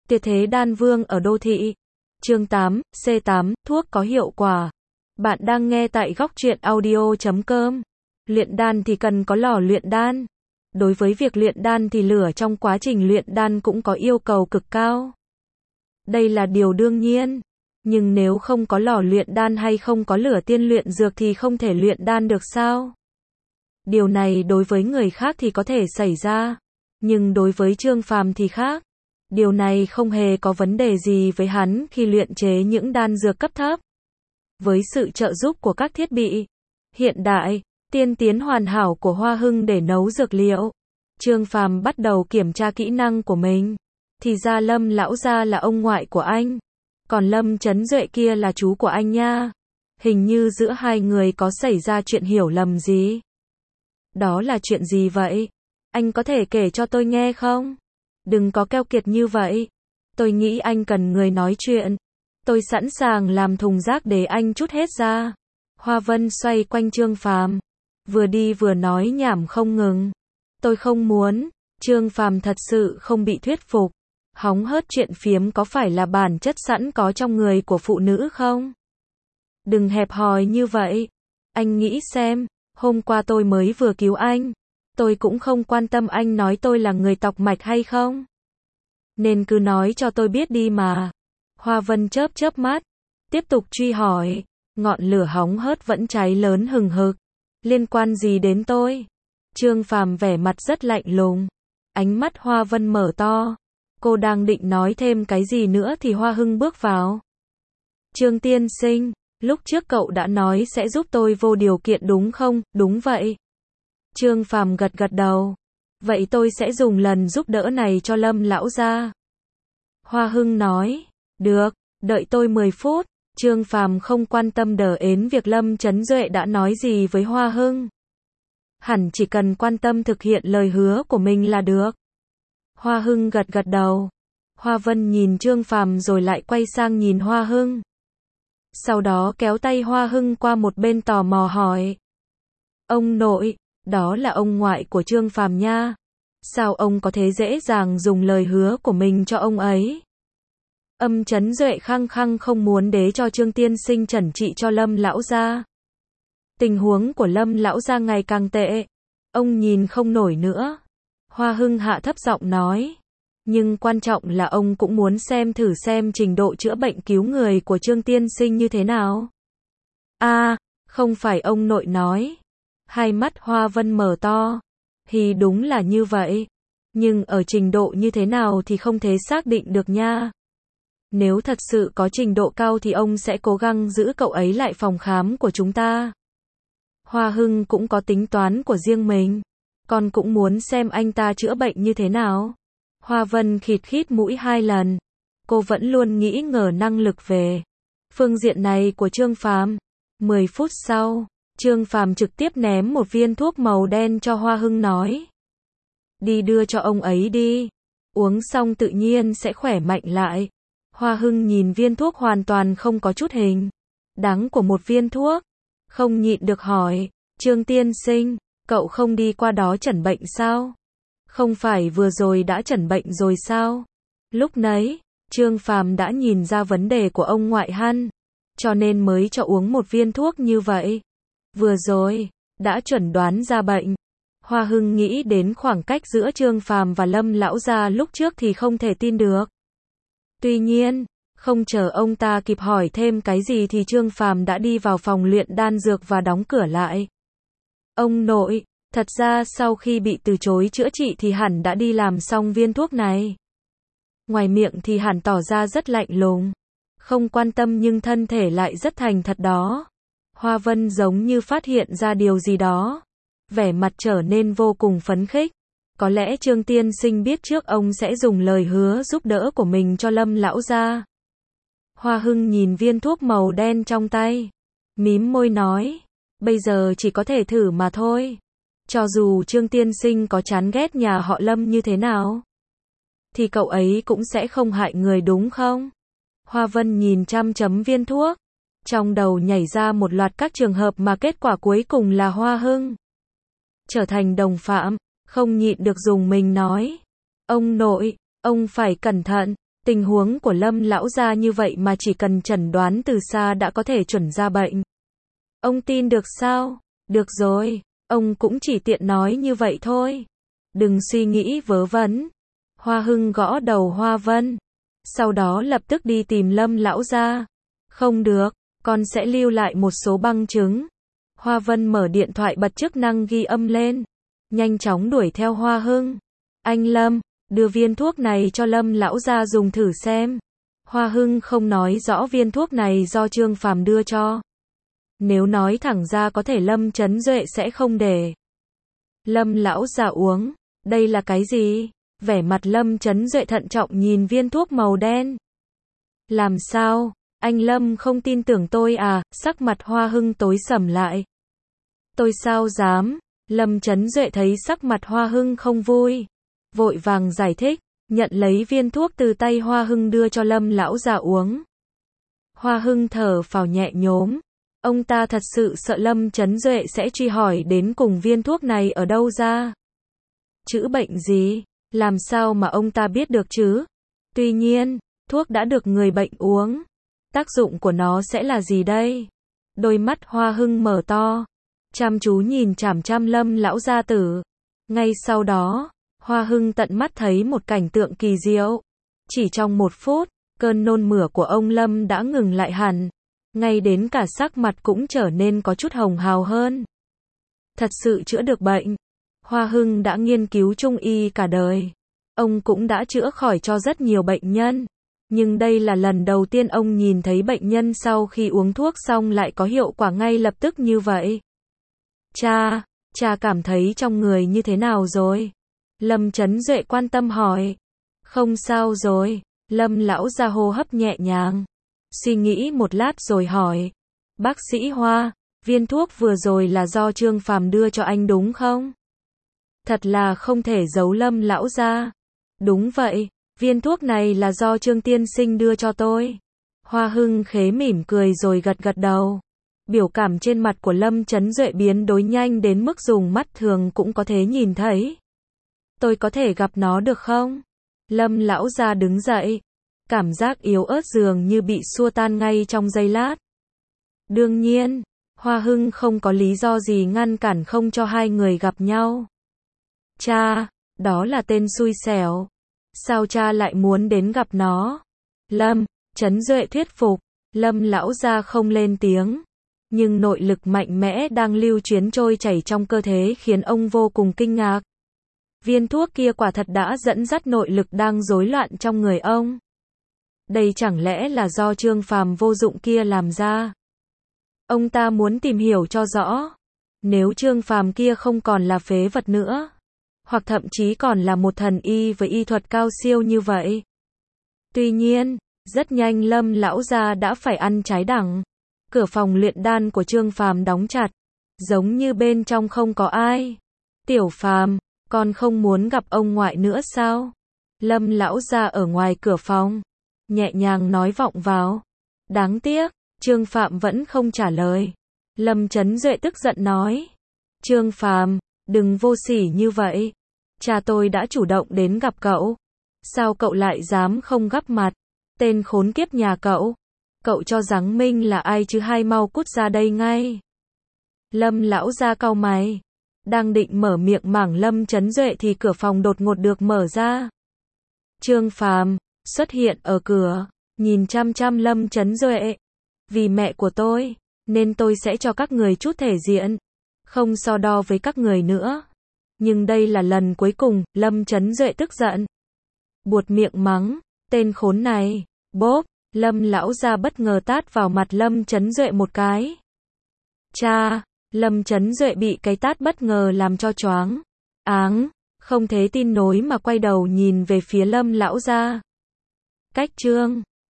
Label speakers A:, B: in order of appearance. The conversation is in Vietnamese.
A: Tuyệt thế đan vương ở đô thị. Chương 8, C8, thuốc có hiệu quả. Bạn đang nghe tại góc truyện audio.com. Luyện đan thì cần có lò luyện đan. Đối với việc luyện đan thì lửa trong quá trình luyện đan cũng có yêu cầu cực cao. Đây là điều đương nhiên. Nhưng nếu không có lò luyện đan hay không có lửa tiên luyện dược thì không thể luyện đan được sao? Điều này đối với người khác thì có thể xảy ra. Nhưng đối với Trương Phàm thì khác. Điều này không hề có vấn đề gì với hắn khi luyện chế những đan dược cấp thấp. Với sự trợ giúp của các thiết bị hiện đại, tiên tiến hoàn hảo của Hoa Hưng để nấu dược liệu, Trương Phàm bắt đầu kiểm tra kỹ năng của mình. Thì ra Lâm lão gia là ông ngoại của anh, còn Lâm Chấn Duệ kia là chú của anh nha. Hình như giữa hai người có xảy ra chuyện hiểu lầm gì. Đó là chuyện gì vậy? Anh có thể kể cho tôi nghe không? Đừng có keo kiệt như vậy. Tôi nghĩ anh cần người nói chuyện. Tôi sẵn sàng làm thùng rác để anh trút hết ra. Hoa Vân xoay quanh Trương Phàm, vừa đi vừa nói nhảm không ngừng. Tôi không muốn. Trương Phàm thật sự không bị thuyết phục. Hóng hớt chuyện phiếm có phải là bản chất sẵn có trong người của phụ nữ không? Đừng hẹp hòi như vậy. Anh nghĩ xem, hôm qua tôi mới vừa cứu anh. Tôi cũng không quan tâm anh nói tôi là người tọc mạch hay không. Nên cứ nói cho tôi biết đi mà. Hoa Vân chớp chớp mắt, tiếp tục truy hỏi. Ngọn lửa hóng hớt vẫn cháy lớn hừng hực. Liên quan gì đến tôi? Trương Phàm vẻ mặt rất lạnh lùng. Ánh mắt Hoa Vân mở to. Cô đang định nói thêm cái gì nữa thì Hoa Hưng bước vào. Trương tiên sinh, lúc trước cậu đã nói sẽ giúp tôi vô điều kiện đúng không? Đúng vậy. Trương Phàm gật gật đầu. Vậy tôi sẽ dùng lần giúp đỡ này cho Lâm lão gia. Hoa Hưng nói. Được, đợi tôi 10 phút. Trương Phàm không quan tâm đờ ến việc Lâm Chấn Duệ đã nói gì với Hoa Hưng. Hẳn chỉ cần quan tâm thực hiện lời hứa của mình là được. Hoa Hưng gật gật đầu. Hoa Vân nhìn Trương Phàm rồi lại quay sang nhìn Hoa Hưng. Sau đó kéo tay Hoa Hưng qua một bên tò mò hỏi. Ông nội, đó là ông ngoại của Trương Phàm nha. Sao ông có thể dễ dàng dùng lời hứa của mình cho ông ấy? Âm Chấn Duệ khăng khăng không muốn để cho Trương tiên sinh chẩn trị cho Lâm lão gia. Tình huống của Lâm lão gia ngày càng tệ. Ông nhìn không nổi nữa. Hoa Hưng hạ thấp giọng nói. Nhưng quan trọng là ông cũng muốn xem thử xem trình độ chữa bệnh cứu người của Trương tiên sinh như thế nào. Không phải ông nội nói. Hai mắt Hoa Vân mở to. Thì đúng là như vậy. Nhưng ở trình độ như thế nào thì không thể xác định được nha. Nếu thật sự có trình độ cao thì ông sẽ cố gắng giữ cậu ấy lại phòng khám của chúng ta. Hoa Hưng cũng có tính toán của riêng mình. Con cũng muốn xem anh ta chữa bệnh như thế nào. Hoa Vân khịt khít mũi 2 lần. Cô vẫn luôn nghĩ ngờ năng lực về phương diện này của Trương Phàm. 10 phút sau, Trương Phàm trực tiếp ném một viên thuốc màu đen cho Hoa Hưng nói. Đi đưa cho ông ấy đi. Uống xong tự nhiên sẽ khỏe mạnh lại. Hoa Hưng nhìn viên thuốc hoàn toàn không có chút hình đắng của một viên thuốc. Không nhịn được hỏi. Trương tiên sinh, cậu không đi qua đó chẩn bệnh sao? Không phải vừa rồi đã chẩn bệnh rồi sao? Lúc nấy, Trương Phàm đã nhìn ra vấn đề của ông ngoại hắn, cho nên mới cho uống một viên thuốc như vậy. Vừa rồi, đã chuẩn đoán ra bệnh. Hoa Hưng nghĩ đến khoảng cách giữa Trương Phàm và Lâm lão gia lúc trước thì không thể tin được. Tuy nhiên, không chờ ông ta kịp hỏi thêm cái gì thì Trương Phàm đã đi vào phòng luyện đan dược và đóng cửa lại. Ông nội, thật ra sau khi bị từ chối chữa trị thì hẳn đã đi làm xong viên thuốc này. Ngoài miệng thì hẳn tỏ ra rất lạnh lùng, không quan tâm nhưng thân thể lại rất thành thật đó. Hoa Vân giống như phát hiện ra điều gì đó. Vẻ mặt trở nên vô cùng phấn khích. Có lẽ Trương tiên sinh biết trước ông sẽ dùng lời hứa giúp đỡ của mình cho Lâm lão gia. Hoa Hưng nhìn viên thuốc màu đen trong tay, mím môi nói. Bây giờ chỉ có thể thử mà thôi. Cho dù Trương tiên sinh có chán ghét nhà họ Lâm như thế nào, thì cậu ấy cũng sẽ không hại người đúng không? Hoa Vân nhìn chăm chấm viên thuốc. Trong đầu nhảy ra một loạt các trường hợp mà kết quả cuối cùng là Hoa Hưng trở thành đồng phạm. Không nhịn được dùng mình nói. Ông nội, ông phải cẩn thận. Tình huống của Lâm lão gia như vậy mà chỉ cần chẩn đoán từ xa đã có thể chuẩn ra bệnh. Ông tin được sao? Được rồi, ông cũng chỉ tiện nói như vậy thôi. Đừng suy nghĩ vớ vẩn. Hoa Hưng gõ đầu Hoa Vân. Sau đó lập tức đi tìm Lâm lão gia. Không được, con sẽ lưu lại một số bằng chứng. Hoa Vân mở điện thoại bật chức năng ghi âm lên. Nhanh chóng đuổi theo Hoa Hưng. Anh Lâm, đưa viên thuốc này cho Lâm lão gia dùng thử xem. Hoa Hưng không nói rõ viên thuốc này do Trương Phàm đưa cho. Nếu nói thẳng ra có thể Lâm Chấn Duệ sẽ không để Lâm lão gia uống. Đây là cái gì? Vẻ mặt Lâm Chấn Duệ thận trọng nhìn viên thuốc màu đen. Làm sao? Anh Lâm không tin tưởng tôi à? Sắc mặt Hoa Hưng tối sầm lại. Tôi sao dám? Lâm Chấn Duệ thấy sắc mặt Hoa Hưng không vui, vội vàng giải thích, nhận lấy viên thuốc từ tay Hoa Hưng đưa cho Lâm lão già uống. Hoa Hưng thở phào nhẹ nhõm. Ông ta thật sự sợ Lâm Chấn Duệ sẽ truy hỏi đến cùng viên thuốc này ở đâu ra. Chữa bệnh gì? Làm sao mà ông ta biết được chứ? Tuy nhiên, thuốc đã được người bệnh uống. Tác dụng của nó sẽ là gì đây? Đôi mắt Hoa Hưng mở to, chăm chú nhìn chằm chằm Lâm lão gia tử. Ngay sau đó, Hoa Hưng tận mắt thấy một cảnh tượng kỳ diệu. Chỉ trong 1 phút, cơn nôn mửa của ông Lâm đã ngừng lại hẳn. Ngay đến cả sắc mặt cũng trở nên có chút hồng hào hơn. Thật sự chữa được bệnh. Hoa Hưng đã nghiên cứu trung y cả đời. Ông cũng đã chữa khỏi cho rất nhiều bệnh nhân. Nhưng đây là lần đầu tiên ông nhìn thấy bệnh nhân sau khi uống thuốc xong lại có hiệu quả ngay lập tức như vậy. Cha cảm thấy trong người như thế nào rồi? Lâm Chấn Duệ quan tâm hỏi. Không sao rồi. Lâm lão gia hô hấp nhẹ nhàng. Suy nghĩ một lát rồi hỏi. Bác sĩ Hoa, viên thuốc vừa rồi là do Trương Phàm đưa cho anh đúng không? Thật là không thể giấu Lâm lão gia. Đúng vậy, viên thuốc này là do Trương tiên sinh đưa cho tôi. Hoa Hưng khế mỉm cười rồi gật gật đầu. Biểu cảm trên mặt của Lâm Chấn Duệ biến đổi nhanh đến mức dùng mắt thường cũng có thể nhìn thấy. Tôi có thể gặp nó được không? Lâm lão gia đứng dậy. Cảm giác yếu ớt dường như bị xua tan ngay trong giây lát. Đương nhiên, Hoa Hưng không có lý do gì ngăn cản không cho hai người gặp nhau. Cha, đó là tên xui xẻo. Sao cha lại muốn đến gặp nó? Lâm Chấn Duệ thuyết phục. Lâm lão gia không lên tiếng. Nhưng nội lực mạnh mẽ đang lưu chuyển trôi chảy trong cơ thể khiến ông vô cùng kinh ngạc. Viên thuốc kia quả thật đã dẫn dắt nội lực đang rối loạn trong người ông. Đây chẳng lẽ là do Trương Phàm vô dụng kia làm ra? Ông ta muốn tìm hiểu cho rõ. Nếu Trương Phàm kia không còn là phế vật nữa, hoặc thậm chí còn là một thần y với y thuật cao siêu như vậy. Tuy nhiên, rất nhanh Lâm lão gia đã phải ăn trái đắng. Cửa phòng luyện đan của Trương Phàm đóng chặt, giống như bên trong không có ai. Tiểu Phàm, con không muốn gặp ông ngoại nữa sao? Lâm lão gia ở ngoài cửa phòng, nhẹ nhàng nói vọng vào. Đáng tiếc, Trương Phàm vẫn không trả lời. Lâm Chấn Duệ tức giận nói. Trương Phàm, đừng vô sỉ như vậy. Cha tôi đã chủ động đến gặp cậu. Sao cậu lại dám không gắp mặt? Tên khốn kiếp nhà cậu. Cậu cho rằng Minh là ai chứ, hay mau cút ra đây ngay. Lâm lão gia cau mày. Đang định mở miệng mảng Lâm Chấn Duệ thì cửa phòng đột ngột được mở ra. Trương Phàm xuất hiện ở cửa, nhìn chăm chăm Lâm Chấn Duệ. Vì mẹ của tôi, nên tôi sẽ cho các người chút thể diện. Không so đo với các người nữa. Nhưng đây là lần cuối cùng. Lâm Chấn Duệ tức giận, buột miệng mắng. Tên khốn này. Bốp. Lâm lão gia bất ngờ tát vào mặt Lâm Chấn Duệ một cái. Cha. Lâm Chấn Duệ bị cái tát bất ngờ làm cho choáng. Áng. Không thể tin nổi mà quay đầu nhìn về phía Lâm lão gia. Cách Trương